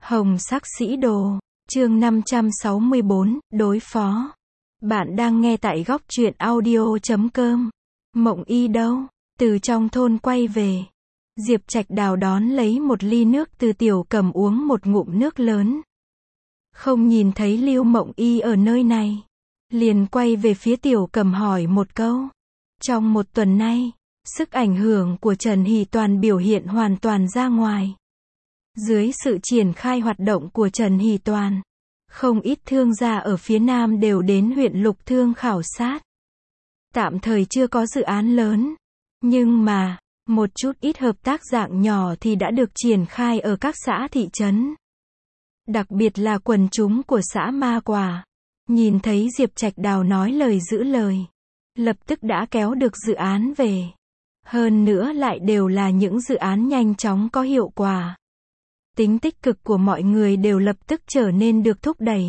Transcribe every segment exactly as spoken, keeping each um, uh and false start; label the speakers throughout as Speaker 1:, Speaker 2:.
Speaker 1: Hồng sắc sĩ đồ, chương năm trăm sáu mươi bốn, đối phó. Bạn đang nghe tại góc truyện audio chấm com. Mộng Y đâu? Từ trong thôn quay về. Diệp Trạch Đào đón lấy một ly nước từ Tiểu Cầm uống một ngụm nước lớn. Không nhìn thấy Lưu Mộng Y ở nơi này. Liền quay về phía Tiểu Cầm hỏi một câu. Trong một tuần nay, sức ảnh hưởng của Trần Hỷ Toàn biểu hiện hoàn toàn ra ngoài. Dưới sự triển khai hoạt động của Trần Hỷ Toàn, không ít thương gia ở phía Nam đều đến huyện Lục Thương khảo sát. Tạm thời chưa có dự án lớn, nhưng mà, một chút ít hợp tác dạng nhỏ thì đã được triển khai ở các xã thị trấn. Đặc biệt là quần chúng của xã Ma Quả, nhìn thấy Diệp Trạch Đào nói lời giữ lời, lập tức đã kéo được dự án về. Hơn nữa lại đều là những dự án nhanh chóng có hiệu quả. Tính tích cực của mọi người đều lập tức trở nên được thúc đẩy.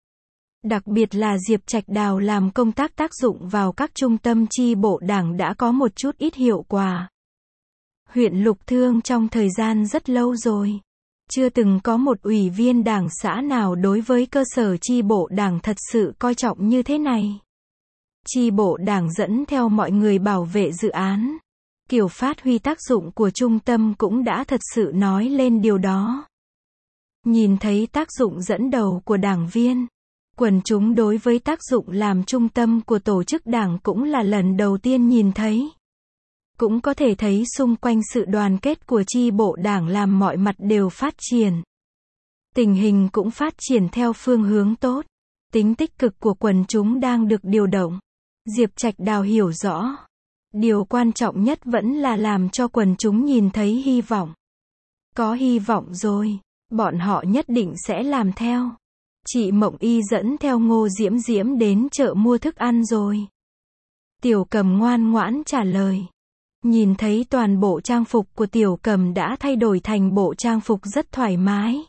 Speaker 1: Đặc biệt là Diệp Trạch Đào làm công tác tác dụng vào các trung tâm chi bộ đảng đã có một chút ít hiệu quả. Huyện Lục Thương trong thời gian rất lâu rồi, chưa từng có một ủy viên đảng xã nào đối với cơ sở chi bộ đảng thật sự coi trọng như thế này. Chi bộ đảng dẫn theo mọi người bảo vệ dự án. Kiểu phát huy tác dụng của trung tâm cũng đã thật sự nói lên điều đó. Nhìn thấy tác dụng dẫn đầu của đảng viên, quần chúng đối với tác dụng làm trung tâm của tổ chức đảng cũng là lần đầu tiên nhìn thấy. Cũng có thể thấy xung quanh sự đoàn kết của chi bộ đảng làm mọi mặt đều phát triển. Tình hình cũng phát triển theo phương hướng tốt. Tính tích cực của quần chúng đang được điều động. Diệp Trạch Đào hiểu rõ. Điều quan trọng nhất vẫn là làm cho quần chúng nhìn thấy hy vọng. Có hy vọng rồi, bọn họ nhất định sẽ làm theo. Chị Mộng Y dẫn theo Ngô Diễm Diễm đến chợ mua thức ăn rồi. Tiểu Cầm ngoan ngoãn trả lời. Nhìn thấy toàn bộ trang phục của Tiểu Cầm đã thay đổi thành bộ trang phục rất thoải mái.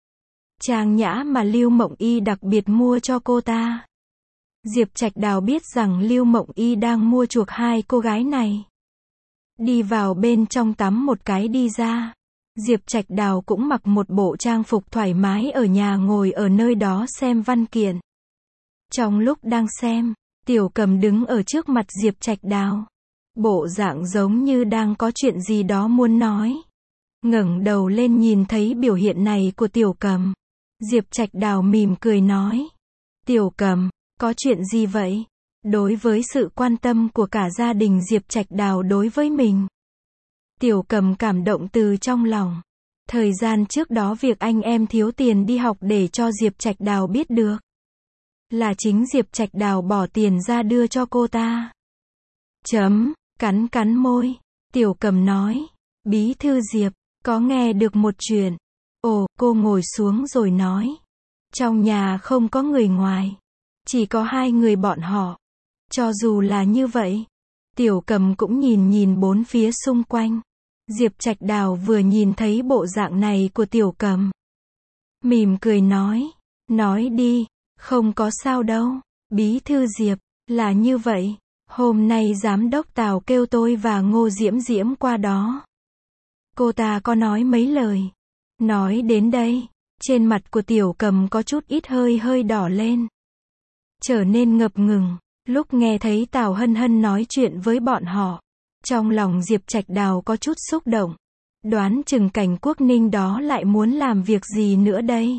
Speaker 1: Trang nhã mà Lưu Mộng Y đặc biệt mua cho cô ta. Diệp Trạch Đào biết rằng Lưu Mộng Y đang mua chuộc hai cô gái này. Đi vào bên trong tắm một cái đi ra. Diệp Trạch Đào cũng mặc một bộ trang phục thoải mái ở nhà ngồi ở nơi đó xem văn kiện. Trong lúc đang xem, Tiểu Cầm đứng ở trước mặt Diệp Trạch Đào. Bộ dạng giống như đang có chuyện gì đó muốn nói. Ngẩng đầu lên nhìn thấy biểu hiện này của Tiểu Cầm. Diệp Trạch Đào mỉm cười nói. Tiểu Cầm, có chuyện gì vậy? Đối với sự quan tâm của cả gia đình Diệp Trạch Đào đối với mình, Tiểu Cầm cảm động từ trong lòng. Thời gian trước đó việc anh em thiếu tiền đi học để cho Diệp Trạch Đào biết được. Là chính Diệp Trạch Đào bỏ tiền ra đưa cho cô ta. Chấm, cắn cắn môi. Tiểu Cầm nói. Bí thư Diệp, có nghe được một chuyện. Ồ, cô ngồi xuống rồi nói. Trong nhà không có người ngoài. Chỉ có hai người bọn họ. Cho dù là như vậy, Tiểu Cầm cũng nhìn nhìn bốn phía xung quanh. Diệp Trạch Đào vừa nhìn thấy bộ dạng này của Tiểu Cầm, mỉm cười nói. Nói đi, không có sao đâu. Bí thư Diệp, là như vậy. Hôm nay giám đốc Tào kêu tôi và Ngô Diễm Diễm qua đó. Cô ta có nói mấy lời. Nói đến đây, trên mặt của Tiểu Cầm có chút ít hơi hơi đỏ lên. Trở nên ngập ngừng, lúc nghe thấy Tào Hân Hân nói chuyện với bọn họ. Trong lòng Diệp Trạch Đào có chút xúc động. Đoán chừng Cảnh Quốc Ninh đó lại muốn làm việc gì nữa đây.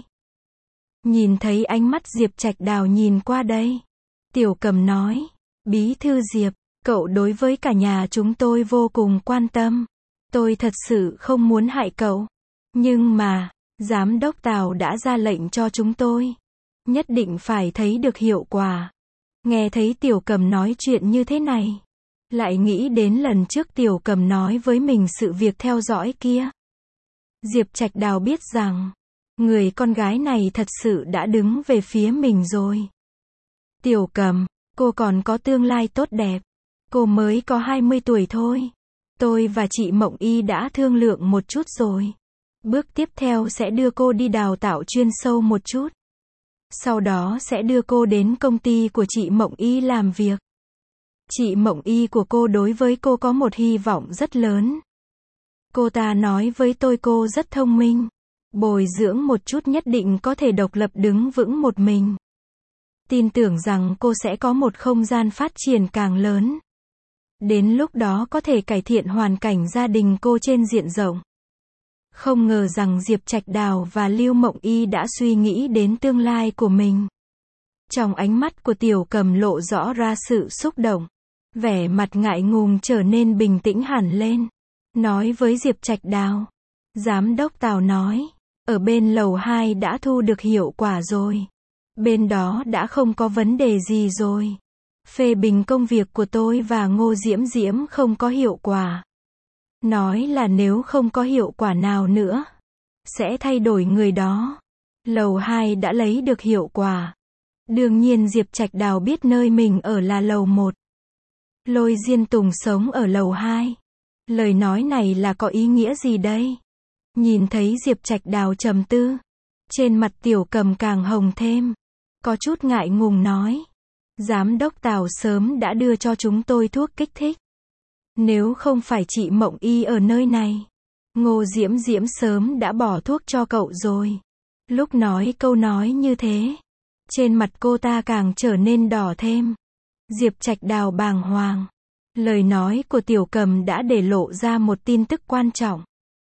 Speaker 1: Nhìn thấy ánh mắt Diệp Trạch Đào nhìn qua đây. Tiểu Cầm nói. Bí thư Diệp, cậu đối với cả nhà chúng tôi vô cùng quan tâm. Tôi thật sự không muốn hại cậu. Nhưng mà, giám đốc Tào đã ra lệnh cho chúng tôi. Nhất định phải thấy được hiệu quả. Nghe thấy Tiểu Cầm nói chuyện như thế này. Lại nghĩ đến lần trước Tiểu Cầm nói với mình sự việc theo dõi kia. Diệp Trạch Đào biết rằng, người con gái này thật sự đã đứng về phía mình rồi. Tiểu Cầm, cô còn có tương lai tốt đẹp. Cô mới có hai mươi tuổi thôi. Tôi và chị Mộng Y đã thương lượng một chút rồi. Bước tiếp theo sẽ đưa cô đi đào tạo chuyên sâu một chút. Sau đó sẽ đưa cô đến công ty của chị Mộng Y làm việc. Chị Mộng Y của cô đối với cô có một hy vọng rất lớn. Cô ta nói với tôi cô rất thông minh. Bồi dưỡng một chút nhất định có thể độc lập đứng vững một mình. Tin tưởng rằng cô sẽ có một không gian phát triển càng lớn. Đến lúc đó có thể cải thiện hoàn cảnh gia đình cô trên diện rộng. Không ngờ rằng Diệp Trạch Đào và Lưu Mộng Y đã suy nghĩ đến tương lai của mình. Trong ánh mắt của Tiểu Cầm lộ rõ ra sự xúc động. Vẻ mặt ngại ngùng trở nên bình tĩnh hẳn lên. Nói với Diệp Trạch Đào. Giám đốc Tào nói, ở bên lầu hai đã thu được hiệu quả rồi. Bên đó đã không có vấn đề gì rồi. Phê bình công việc của tôi và Ngô Diễm Diễm không có hiệu quả. Nói là nếu không có hiệu quả nào nữa, sẽ thay đổi người đó. Lầu hai đã lấy được hiệu quả. Đương nhiên Diệp Trạch Đào biết nơi mình ở là lầu một. Lôi Diên Tùng sống ở lầu hai. Lời nói này là có ý nghĩa gì đây? Nhìn thấy Diệp Trạch Đào trầm tư. Trên mặt Tiểu Cầm càng hồng thêm. Có chút ngại ngùng nói. Giám đốc Tào sớm đã đưa cho chúng tôi thuốc kích thích. Nếu không phải chị Mộng Y ở nơi này, Ngô Diễm Diễm sớm đã bỏ thuốc cho cậu rồi. Lúc nói câu nói như thế, trên mặt cô ta càng trở nên đỏ thêm. Diệp Trạch Đào bàng hoàng. Lời nói của Tiểu Cầm đã để lộ ra một tin tức quan trọng.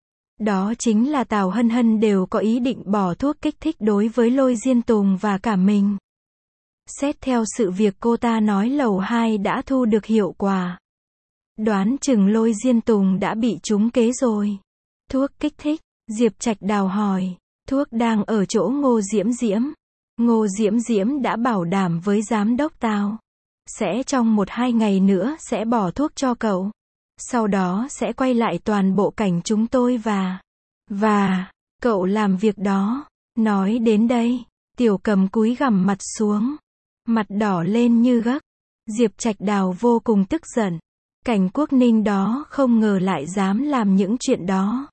Speaker 1: Đó chính là Tào Hân Hân đều có ý định bỏ thuốc kích thích đối với Lôi Diên Tùng và cả mình. Xét theo sự việc cô ta nói lầu hai đã thu được hiệu quả. Đoán chừng Lôi Diên Tùng đã bị trúng kế rồi. Thuốc kích thích, Diệp Trạch Đào hỏi. Thuốc đang ở chỗ Ngô Diễm Diễm. Ngô Diễm Diễm đã bảo đảm với giám đốc Tào. Sẽ trong một hai ngày nữa sẽ bỏ thuốc cho cậu. Sau đó sẽ quay lại toàn bộ cảnh chúng tôi và... Và... Cậu làm việc đó. Nói đến đây, Tiểu Cầm cúi gằm mặt xuống. Mặt đỏ lên như gấc. Diệp Trạch Đào vô cùng tức giận. Cảnh Quốc Ninh đó không ngờ lại dám làm những chuyện đó.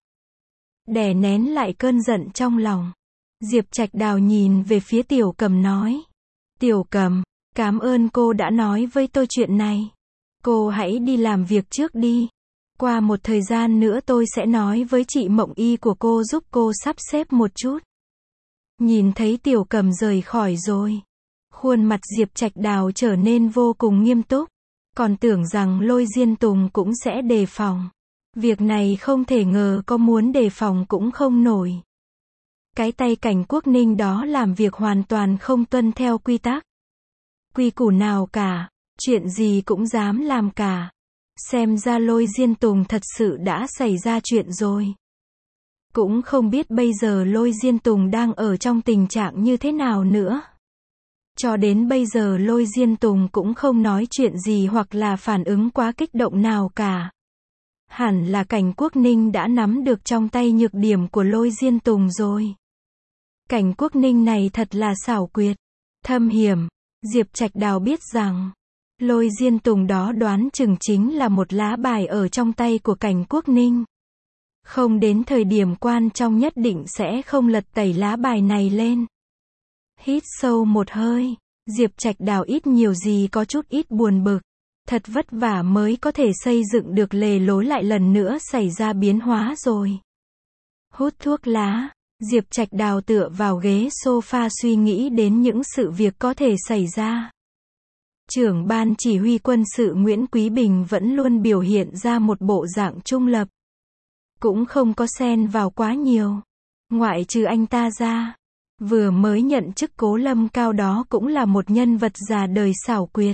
Speaker 1: Đè nén lại cơn giận trong lòng. Diệp Trạch Đào nhìn về phía Tiểu Cầm nói. Tiểu Cầm, cảm ơn cô đã nói với tôi chuyện này. Cô hãy đi làm việc trước đi. Qua một thời gian nữa tôi sẽ nói với chị Mộng Y của cô giúp cô sắp xếp một chút. Nhìn thấy Tiểu Cầm rời khỏi rồi. Khuôn mặt Diệp Trạch Đào trở nên vô cùng nghiêm túc. Còn tưởng rằng Lôi Diên Tùng cũng sẽ đề phòng. Việc này không thể ngờ có muốn đề phòng cũng không nổi. Cái tay Cảnh Quốc Ninh đó làm việc hoàn toàn không tuân theo quy tắc. Quy củ nào cả, chuyện gì cũng dám làm cả. Xem ra Lôi Diên Tùng thật sự đã xảy ra chuyện rồi. Cũng không biết bây giờ Lôi Diên Tùng đang ở trong tình trạng như thế nào nữa. Cho đến bây giờ Lôi Diên Tùng cũng không nói chuyện gì hoặc là phản ứng quá kích động nào cả. Hẳn là Cảnh Quốc Ninh đã nắm được trong tay nhược điểm của Lôi Diên Tùng rồi. Cảnh Quốc Ninh này thật là xảo quyệt, thâm hiểm. Diệp Trạch Đào biết rằng, Lôi Diên Tùng đó đoán chừng chính là một lá bài ở trong tay của Cảnh Quốc Ninh. Không đến thời điểm quan trọng nhất định sẽ không lật tẩy lá bài này lên. Hít sâu một hơi, Diệp Trạch Đào ít nhiều gì có chút ít buồn bực. Thật vất vả mới có thể xây dựng được lề lối lại lần nữa xảy ra biến hóa rồi. Hút thuốc lá, Diệp Trạch Đào tựa vào ghế sofa suy nghĩ đến những sự việc có thể xảy ra. Trưởng ban chỉ huy quân sự Nguyễn Quý Bình vẫn luôn biểu hiện ra một bộ dạng trung lập. Cũng không có xen vào quá nhiều. Ngoại trừ anh ta ra. Vừa mới nhận chức Cố Lâm Cao đó cũng là một nhân vật già đời xảo quyệt.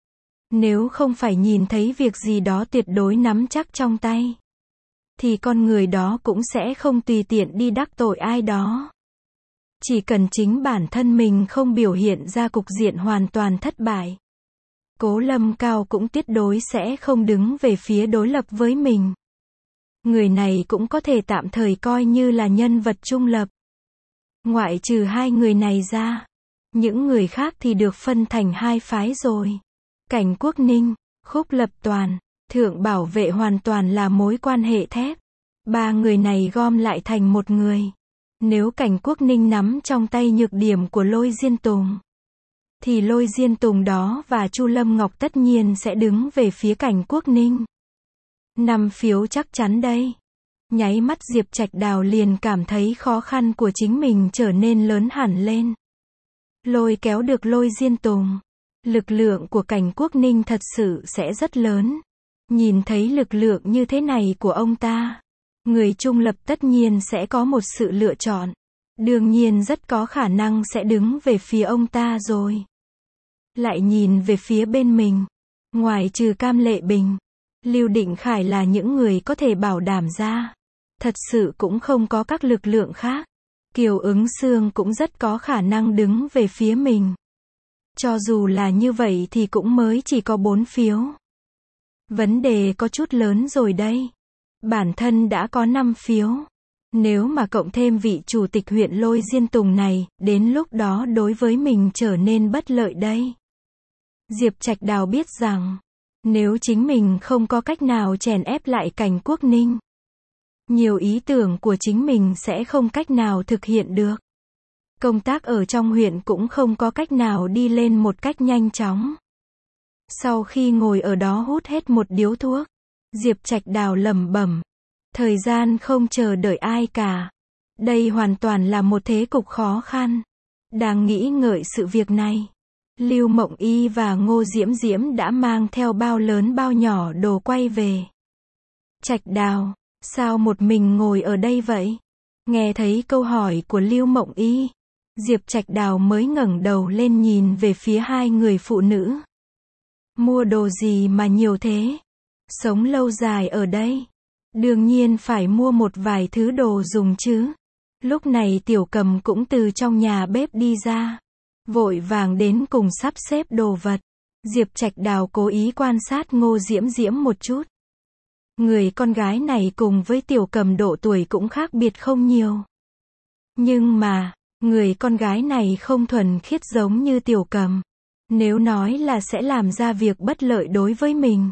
Speaker 1: Nếu không phải nhìn thấy việc gì đó tuyệt đối nắm chắc trong tay, thì con người đó cũng sẽ không tùy tiện đi đắc tội ai đó. Chỉ cần chính bản thân mình không biểu hiện ra cục diện hoàn toàn thất bại, Cố Lâm Cao cũng tuyệt đối sẽ không đứng về phía đối lập với mình. Người này cũng có thể tạm thời coi như là nhân vật trung lập. Ngoại trừ hai người này ra, những người khác thì được phân thành hai phái rồi. Cảnh Quốc Ninh, Khúc Lập Toàn, Thượng Bảo Vệ hoàn toàn là mối quan hệ thép. Ba người này gom lại thành một người. Nếu Cảnh Quốc Ninh nắm trong tay nhược điểm của Lôi Diên Tùng, thì Lôi Diên Tùng đó và Chu Lâm Ngọc tất nhiên sẽ đứng về phía Cảnh Quốc Ninh. Năm phiếu chắc chắn đây. Nháy mắt Diệp Trạch Đào liền cảm thấy khó khăn của chính mình trở nên lớn hẳn lên. Lôi kéo được Lôi Diên Tùng. Lực lượng của Cảnh Quốc Ninh thật sự sẽ rất lớn. Nhìn thấy lực lượng như thế này của ông ta, người trung lập tất nhiên sẽ có một sự lựa chọn. Đương nhiên rất có khả năng sẽ đứng về phía ông ta rồi. Lại nhìn về phía bên mình. Ngoài trừ Cam Lệ Bình, Lưu Định Khải là những người có thể bảo đảm ra. Thật sự cũng không có các lực lượng khác. Kiều Ứng Xương cũng rất có khả năng đứng về phía mình. Cho dù là như vậy thì cũng mới chỉ có bốn phiếu. Vấn đề có chút lớn rồi đây. Bản thân đã có năm phiếu. Nếu mà cộng thêm vị chủ tịch huyện Lôi Diên Tùng này, đến lúc đó đối với mình trở nên bất lợi đây. Diệp Trạch Đào biết rằng, nếu chính mình không có cách nào chèn ép lại Cảnh Quốc Ninh, nhiều ý tưởng của chính mình sẽ không cách nào thực hiện được. Công tác ở trong huyện cũng không có cách nào đi lên một cách nhanh chóng. Sau khi ngồi ở đó hút hết một điếu thuốc, Diệp Trạch Đào lẩm bẩm, thời gian không chờ đợi ai cả. Đây hoàn toàn là một thế cục khó khăn. Đang nghĩ ngợi sự việc này, Lưu Mộng Y và Ngô Diễm Diễm đã mang theo bao lớn bao nhỏ đồ quay về. Trạch Đào, sao một mình ngồi ở đây vậy? Nghe thấy câu hỏi của Lưu Mộng Y, Diệp Trạch Đào mới ngẩng đầu lên nhìn về phía hai người phụ nữ. Mua đồ gì mà nhiều thế? Sống lâu dài ở đây, đương nhiên phải mua một vài thứ đồ dùng chứ. Lúc này Tiểu Cầm cũng từ trong nhà bếp đi ra, vội vàng đến cùng sắp xếp đồ vật. Diệp Trạch Đào cố ý quan sát Ngô Diễm Diễm một chút. Người con gái này cùng với Tiểu Cầm độ tuổi cũng khác biệt không nhiều. Nhưng mà, người con gái này không thuần khiết giống như Tiểu Cầm. Nếu nói là sẽ làm ra việc bất lợi đối với mình,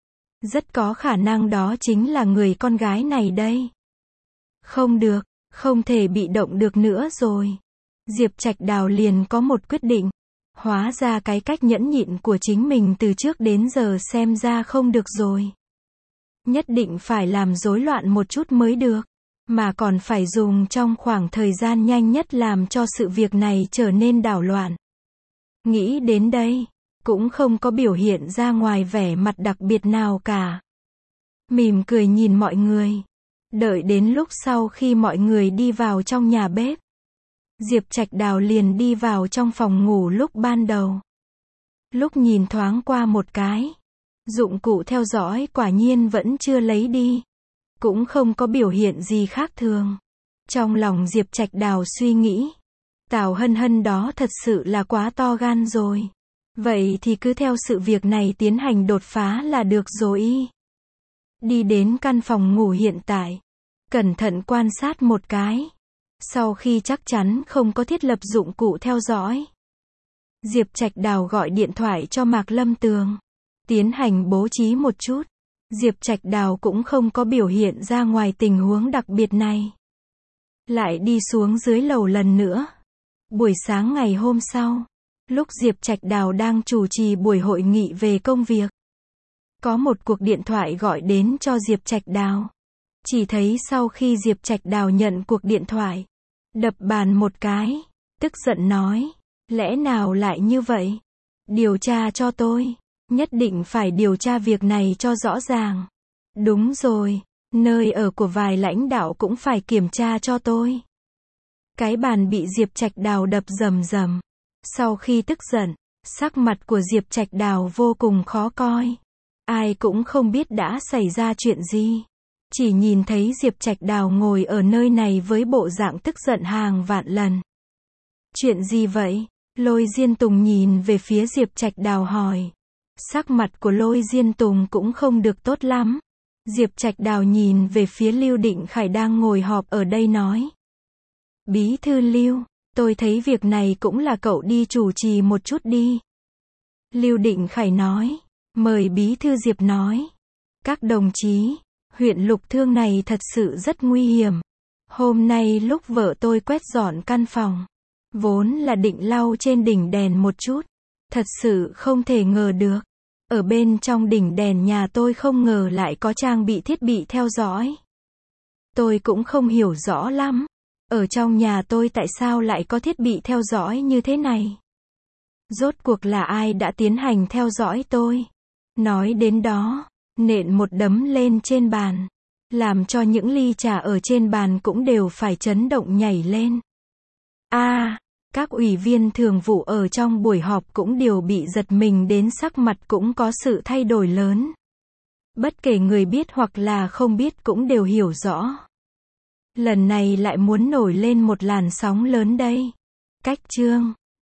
Speaker 1: rất có khả năng đó chính là người con gái này đây. Không được, không thể bị động được nữa rồi. Diệp Trạch Đào liền có một quyết định. Hóa ra cái cách nhẫn nhịn của chính mình từ trước đến giờ xem ra không được rồi. Nhất định phải làm rối loạn một chút mới được. Mà còn phải dùng trong khoảng thời gian nhanh nhất làm cho sự việc này trở nên đảo loạn. Nghĩ đến đây, cũng không có biểu hiện ra ngoài vẻ mặt đặc biệt nào cả. Mỉm cười nhìn mọi người. Đợi đến lúc sau khi mọi người đi vào trong nhà bếp, Diệp Trạch Đào liền đi vào trong phòng ngủ lúc ban đầu. Lúc nhìn thoáng qua một cái, dụng cụ theo dõi quả nhiên vẫn chưa lấy đi. Cũng không có biểu hiện gì khác thường. Trong lòng Diệp Trạch Đào suy nghĩ, Tào Hân Hân đó thật sự là quá to gan rồi. Vậy thì cứ theo sự việc này tiến hành đột phá là được rồi. Đi đến căn phòng ngủ hiện tại, cẩn thận quan sát một cái. Sau khi chắc chắn không có thiết lập dụng cụ theo dõi, Diệp Trạch Đào gọi điện thoại cho Mạc Lâm Tường, tiến hành bố trí một chút. Diệp Trạch Đào cũng không có biểu hiện ra ngoài tình huống đặc biệt này. Lại đi xuống dưới lầu lần nữa. Buổi sáng ngày hôm sau, lúc Diệp Trạch Đào đang chủ trì buổi hội nghị về công việc, có một cuộc điện thoại gọi đến cho Diệp Trạch Đào. Chỉ thấy sau khi Diệp Trạch Đào nhận cuộc điện thoại, đập bàn một cái, tức giận nói, lẽ nào lại như vậy? Điều tra cho tôi. Nhất định phải điều tra việc này cho rõ ràng. Đúng rồi, nơi ở của vài lãnh đạo cũng phải kiểm tra cho tôi. Cái bàn bị Diệp Trạch Đào đập rầm rầm. Sau khi tức giận, sắc mặt của Diệp Trạch Đào vô cùng khó coi. Ai cũng không biết đã xảy ra chuyện gì. Chỉ nhìn thấy Diệp Trạch Đào ngồi ở nơi này với bộ dạng tức giận hàng vạn lần. Chuyện gì vậy? Lôi Diên Tùng nhìn về phía Diệp Trạch Đào hỏi. Sắc mặt của Lôi Diên Tùng cũng không được tốt lắm. Diệp Trạch Đào nhìn về phía Lưu Định Khải đang ngồi họp ở đây nói. Bí thư Lưu, tôi thấy việc này cũng là cậu đi chủ trì một chút đi. Lưu Định Khải nói. Mời bí thư Diệp nói. Các đồng chí, huyện Lục Thương này thật sự rất nguy hiểm. Hôm nay lúc vợ tôi quét dọn căn phòng, vốn là định lau trên đỉnh đèn một chút. Thật sự không thể ngờ được. Ở bên trong đỉnh đèn nhà tôi không ngờ lại có trang bị thiết bị theo dõi. Tôi cũng không hiểu rõ lắm. Ở trong nhà tôi tại sao lại có thiết bị theo dõi như thế này? Rốt cuộc là ai đã tiến hành theo dõi tôi? Nói đến đó, nện một đấm lên trên bàn, làm cho những ly trà ở trên bàn cũng đều phải chấn động nhảy lên. A, à, các ủy viên thường vụ ở trong buổi họp cũng đều bị giật mình đến sắc mặt cũng có sự thay đổi lớn. Bất kể người biết hoặc là không biết cũng đều hiểu rõ. Lần này lại muốn nổi lên một làn sóng lớn đây. Cách chương